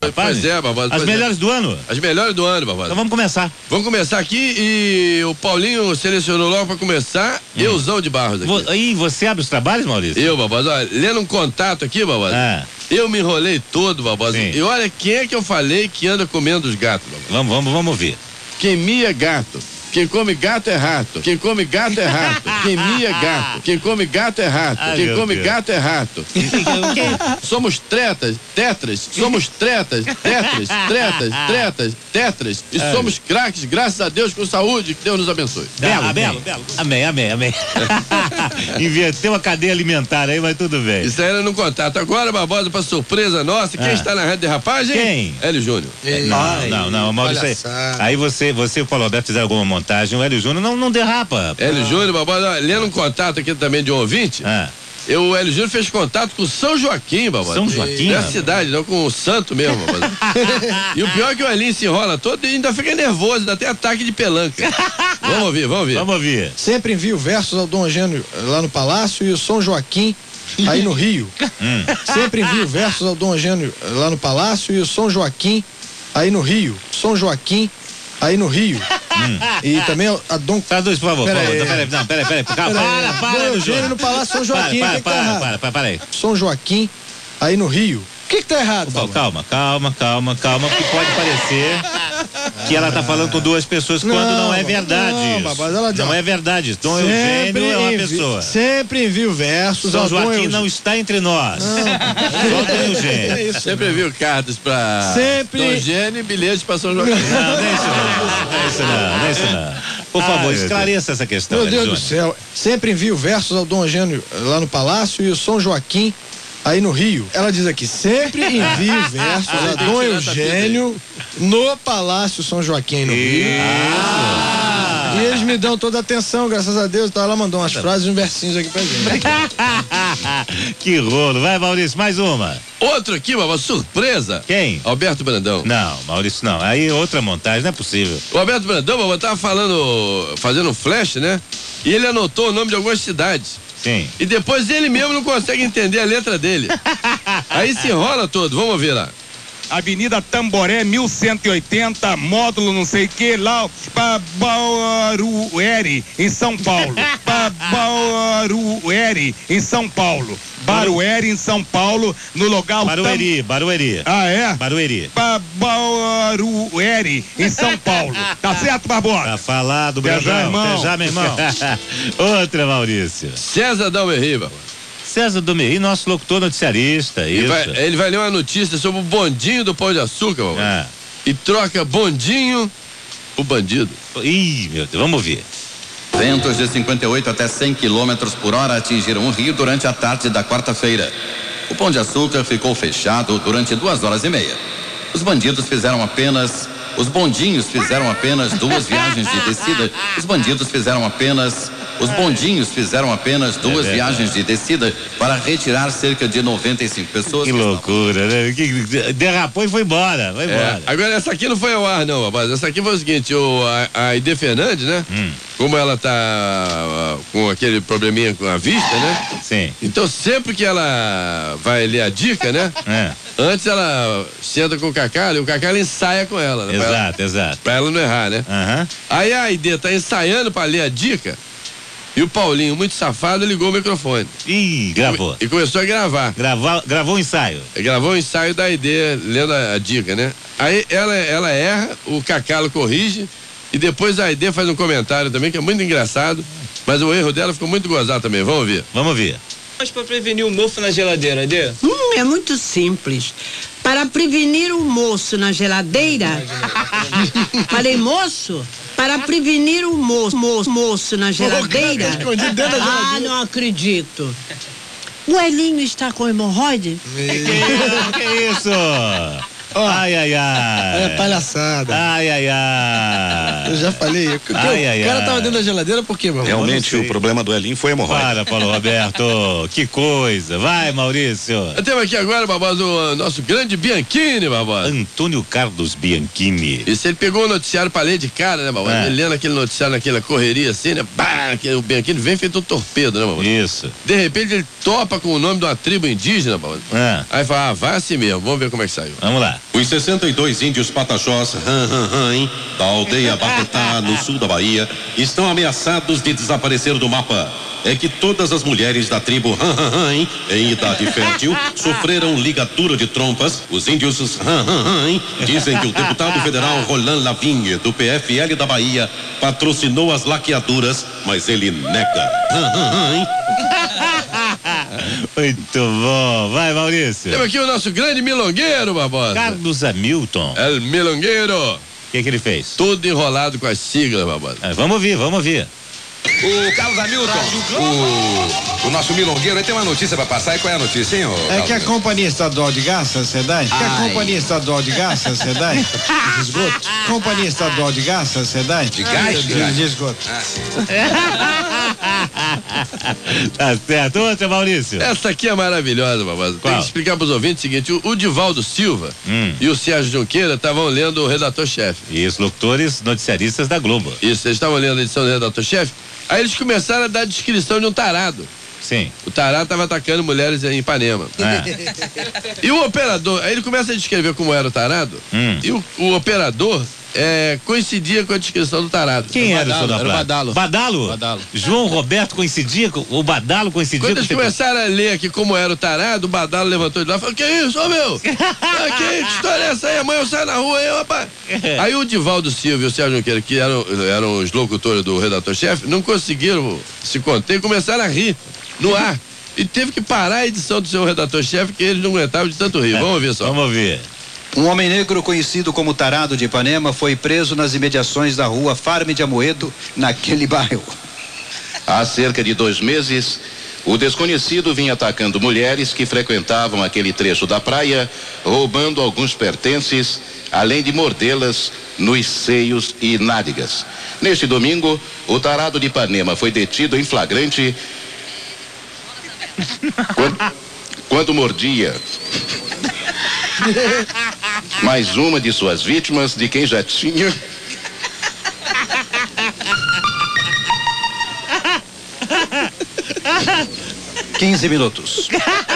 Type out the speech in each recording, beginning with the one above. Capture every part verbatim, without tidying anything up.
Pois é, Barbosa. As melhores é. do ano? As melhores do ano, Barbosa. Então vamos começar. Vamos começar aqui e o Paulinho selecionou logo pra começar, hum. Euzão de Barros aqui. Vo, e você abre os trabalhos, Maurício? Eu, Barbosa, olha, lendo um contato aqui, Barbosa. Ah. Eu me enrolei todo, Barbosa. Sim. E olha quem é que eu falei que anda comendo os gatos, Barbosa. Vamos, vamos, vamos ver. Quem mia gato. Quem come gato é rato. Quem come gato é rato. Quem mia gato. Quem come gato é rato. Ai, Quem come Deus. gato é rato. Somos tretas, tetras. Somos tretas, tetras, tretas, tretas, tetras. E Ai. somos craques, graças a Deus, com saúde. Que Deus nos abençoe. Belo, belo, belo. Amém, amém, amém. Inverteu a cadeia alimentar aí, mas tudo bem. Isso aí era no contato. Agora, Barbosa, pra surpresa nossa, quem ah. está na Rádio Derrapagem? Quem? Hélio Júnior. Não, não, não, Maurício. Aí, aí você, você e o Paulo Roberto fizeram alguma montagem. O Hélio Júnior não, não derrapa. Hélio ah. Júnior, Barbosa, lendo um contato aqui também de um ouvinte. Ah. Eu, o Hélio Júnior fez contato com São Joaquim, Barbosa. São Joaquim? É a cidade, não com o santo mesmo, Barbosa. E o pior é que o Elinho se enrola todo e ainda fica nervoso, ainda tem ataque de pelanca. Vamos ouvir, vamos ouvir. Vamos ouvir. Sempre envio versos ao Dom Eugênio lá no Palácio e o São Joaquim aí no Rio. Hum. Sempre envio versos ao Dom Eugênio lá no Palácio e o São Joaquim aí no Rio. São Joaquim aí no Rio. Hum. E também a Dom... Traduz, por favor. Pera aí. Peraí, não, peraí, peraí. Para, para, para. Dom Eugênio no Palácio São Joaquim. Para, que para, que tá para, para, para, para aí. São Joaquim aí no Rio. O que que tá errado, Paulo? Calma, calma, calma, calma, porque pode parecer que ela tá falando com duas pessoas não, quando não é verdade. Não, babá, ela não é verdade. Dom Eugênio é uma envi, pessoa. Sempre envio versos. São Joaquim não está entre nós. Não. Só Dom Eugênio. É isso, sempre envio cartas pra sempre... Dom Eugênio e bilhetes pra São Joaquim. Não, nem isso não. Nem isso não, nem isso não. Por favor, Ai, esclareça essa questão. Meu Deus do céu. Sempre envio versos ao Dom Eugênio lá no Palácio e o São Joaquim aí no Rio. Ela diz aqui, sempre envio versos a Dom Eugênio no Palácio São Joaquim no Rio. Ah. E eles me dão toda a atenção, graças a Deus. Então ela mandou umas frases e uns versinhos aqui pra gente. Que rolo. Vai, Maurício, mais uma. Outro aqui, uma surpresa. Quem? Alberto Brandão. Não, Maurício não. Aí outra montagem, não é possível. O Alberto Brandão, eu tava falando, fazendo um flash, né? E ele anotou o nome de algumas cidades. Sim. E depois ele mesmo não consegue entender a letra dele. Aí se enrola todo, vamos ver lá. Avenida Tamboré, mil cento e oitenta, módulo não sei o que, lá para Barueri, em São Paulo. Para Barueri, em São Paulo. Barueri, em São Paulo, no local... Barueri, tam... Barueri. Ah, é? Barueri. Para Barueri, em São Paulo. Tá certo, Barbosa? Tá falado, Brandão. Até já, meu irmão. Outra, Maurício. César Dalmerri, César Dalmerri, nosso locutor noticiarista, isso. Ele vai, ele vai ler uma notícia sobre o bondinho do Pão de Açúcar, mano. Ah. E troca bondinho o bandido. Ih, meu Deus, vamos ver. Ventos de cinquenta e oito até cem quilômetros por hora atingiram o Rio durante a tarde da quarta-feira. O Pão de Açúcar ficou fechado durante duas horas e meia. Os bandidos fizeram apenas... Os bondinhos fizeram apenas duas viagens de descida. Os bandidos fizeram apenas... Os bondinhos fizeram apenas duas é viagens de descida para retirar cerca de noventa e cinco pessoas. Que, que loucura, né? Que, derrapou e foi embora, foi embora. É, agora essa aqui não foi ao ar não, rapaz. Essa aqui foi o seguinte, o, a, a Aide Fernandes, né? Hum. Como ela tá uh, com aquele probleminha com a vista, né? Sim. Então sempre que ela vai ler a dica, né? É. Antes ela senta com o Cacá e o Cacá ela ensaia com ela. Né? Exato, pra ela, exato. Pra ela não errar, né? Uhum. Aí a Aide tá ensaiando pra ler a dica. E o Paulinho, muito safado, ligou o microfone. Ih, gravou. E começou a gravar. Gravou, gravou o ensaio. Gravou o ensaio da Aide, lendo a, a dica, né? Aí ela, ela erra, o Cacalo corrige, e depois a Aide faz um comentário também, que é muito engraçado, mas o erro dela ficou muito gozado também. Vamos ver. Vamos ver. Mas para prevenir o mofo na geladeira, Aide? Hum, é muito simples. Para prevenir o moço na geladeira... Falei, moço? Para prevenir o moço, moço, moço na geladeira... Ah, não acredito. O Elinho está com hemorroide? Que, que isso? Oh, ai, ai, ai. É palhaçada. Ai, ai, ai. Eu já falei. O, ai, ai, o cara ai. tava dentro da geladeira por quê, mano? Realmente o problema do Elinho foi hemorroide. Para, Paulo Roberto. Que coisa. Vai, Maurício. Temos aqui agora, Barbosa, o nosso grande Bianchini, Barbosa. Antônio Carlos Bianchini. Isso, ele pegou o noticiário pra ler de cara, né, Barbosa? É. Ele lendo aquele noticiário naquela correria assim, né? Bah, o Bianchini vem feito um torpedo, né, Barbosa? Isso. De repente ele topa com o nome de uma tribo indígena, Barbosa. É. Aí fala, ah, vai assim mesmo. Vamos ver como é que saiu. Vamos lá. Os sessenta e dois índios pataxós han, han, han, da aldeia Batetá, no sul da Bahia, estão ameaçados de desaparecer do mapa. É que todas as mulheres da tribo han, han, han, em idade fértil sofreram ligadura de trompas. Os índios han, han, han, dizem que o deputado federal Roland Lavigne, do P F L da Bahia, patrocinou as laqueaduras, mas ele nega. Han, han, han. Muito bom. Vai, Maurício. Temos aqui o nosso grande milongueiro, Barbosa. Carlos Hamilton. É o milongueiro. O que que ele fez? Tudo enrolado com as siglas, Barbosa. É, vamos ouvir, vamos ouvir. O Carlos Hamilton, o, o nosso milongueiro, aí tem uma notícia pra passar. E qual é a notícia, hein? É que a Companhia Estadual de Gás, Sociedade, que a Companhia Estadual de Gás, Sociedade, de esgoto, Companhia Estadual de Gás, Sociedade, de gás, de, de, de esgoto. Ah, sim. Tá certo. Outra, Maurício. Essa aqui é maravilhosa, Barbosa. Tem que explicar pros ouvintes o seguinte: o, o Divaldo Silva hum. e o Sérgio Junqueira estavam lendo o Redator-Chefe. E os locutores noticiaristas da Globo. Isso, eles estavam lendo a edição do Redator-Chefe. Aí eles começaram a dar descrição de um tarado. Sim. O tarado estava atacando mulheres em Ipanema. É. E o operador, aí ele começa a descrever como era o tarado, hum. e o, o operador é, coincidia com a descrição do tarado. Quem era, era o Badalo? Era o Badalo. Badalo? Badalo. João Roberto coincidia com o Badalo coincidia Quando com eles começaram a ler aqui como era o tarado, o Badalo levantou de lá e falou: que isso, ô meu? Ah, que, que história é essa aí? Amanhã eu saio na rua aí, rapaz. Aí o Divaldo Silva e o Sérgio Junqueira, que eram, eram os locutores do Redator-Chefe, não conseguiram se conter e começaram a rir no ar. E teve que parar a edição do seu Redator-Chefe, que eles não aguentavam de tanto rir. Vamos ouvir só. Vamos ouvir. Um homem negro conhecido como Tarado de Ipanema foi preso nas imediações da rua Farm de Amoedo, naquele bairro. Há cerca de dois meses, o desconhecido vinha atacando mulheres que frequentavam aquele trecho da praia, roubando alguns pertences, além de mordê-las nos seios e nádegas. Neste domingo, o Tarado de Ipanema foi detido em flagrante quando, quando mordia mais uma de suas vítimas, de quem já tinha quinze minutos.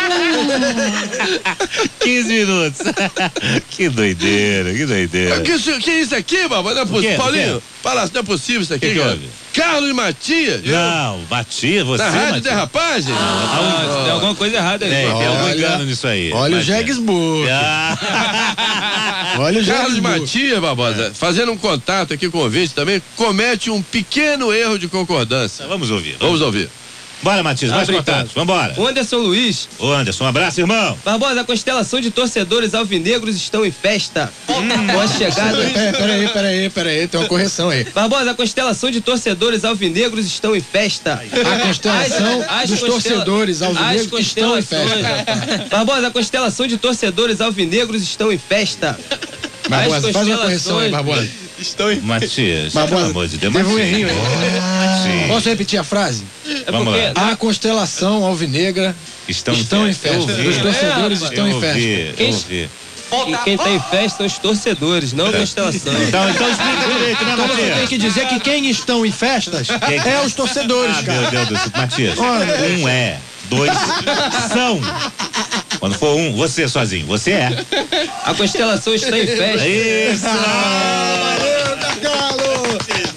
quinze minutos. Que doideira, que doideira. Que, que é isso aqui, babá? Não é possível. Paulinho, fala, não é possível isso aqui, que cara. Que Carlos Matias. Não, Matias, você. Na rádio Matias. Derrapagem? Ah, ah, tem alguma coisa errada aí. É, tem algum engano nisso aí. Olha Matias. O Jegsburg. Ah. Olha o Carlos Jegsburg. Matias, Barbosa, é. fazendo um contato aqui com o ouvinte também, comete um pequeno erro de concordância. Vamos ouvir. Vamos, vamos ouvir. Bora, Matias, mais contatos, vambora. O Anderson Luiz. Ô, Anderson, um abraço, irmão. Barbosa, a constelação de torcedores alvinegros estão em festa. Hum. Com a chegada... Peraí, peraí, peraí, peraí, tem uma correção aí. Barbosa, a constelação de torcedores alvinegros estão em festa. A constelação as, as dos constela... torcedores alvinegros estão em festa. Barbosa, a constelação de torcedores alvinegros estão em festa. Barbosa, faz uma correção aí, Barbosa. Estão em... Matias, Barbosa, pelo amor de Deus, teve um errinho aí. Oh, posso repetir a frase? É Vamos lá. A constelação alvinegra estão, estão em festa. festa. Os torcedores é, estão eu em festa. Ouvi, quem, eu ouvi. E quem tá em festa são os torcedores, não a constelação. Então, então explica direito, né, então Matias? você tem que dizer que quem estão em festas quem? é os torcedores, ah, cara. Meu Deus do céu, Matias. Um é, dois são. Quando for um, você sozinho, você é. A constelação está em festa. Isso! Ah, valeu, Tacalo!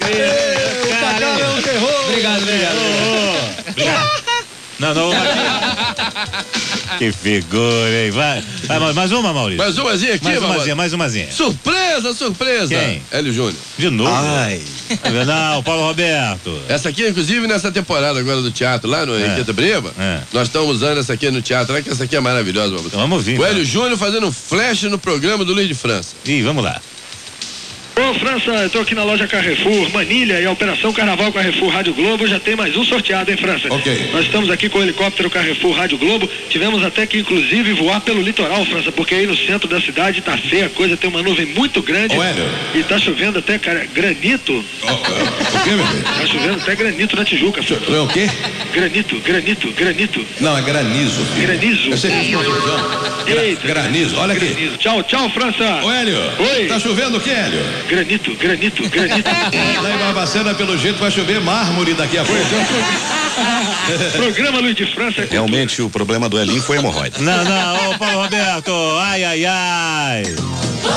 O Tacalo é um terror! Obrigado, obrigado. obrigado. Não, não, que figura, hein? Vai, vai, mais uma, Maurício. Mais umazinha aqui, Mais Maurício. umazinha, mais umazinha. Surpresa, surpresa. Quem? Hélio Júnior. De novo? Ai. Não, Paulo Roberto. Essa aqui, inclusive, nessa temporada agora do teatro, lá no Henriqueta é. Breva, é. nós estamos usando essa aqui no teatro, que essa aqui é maravilhosa. Vamos, então, vamos ouvir. O Hélio Júnior fazendo um flash no programa do Luiz de França. Ih, vamos lá. Ô, França, eu tô aqui na loja Carrefour, Manilha, e a Operação Carnaval Carrefour Rádio Globo já tem mais um sorteado, hein, França? Ok. Nós estamos aqui com o helicóptero Carrefour Rádio Globo, tivemos até que, inclusive, voar pelo litoral, França, porque aí no centro da cidade tá feia a coisa, tem uma nuvem muito grande. Ô, Hélio. E tá chovendo até, cara, granito. Oh, oh, o quê, meu filho? Tá chovendo até granito na Tijuca, França. É o quê? Granito, granito, granito. Não, é granizo, filho. Granizo. Eu sei que Eita. Granizo, olha aqui. Granizo. Tchau, tchau, França. Ô, Hélio. Oi. Tá chovendo o quê, Hélio? granito, granito, granito. Lá em Barbacena, pelo jeito, vai chover mármore daqui a pouco. Programa Luiz de França. Realmente o problema do Elinho foi hemorroida. Não, não, ô Paulo Roberto, ai, ai, ai.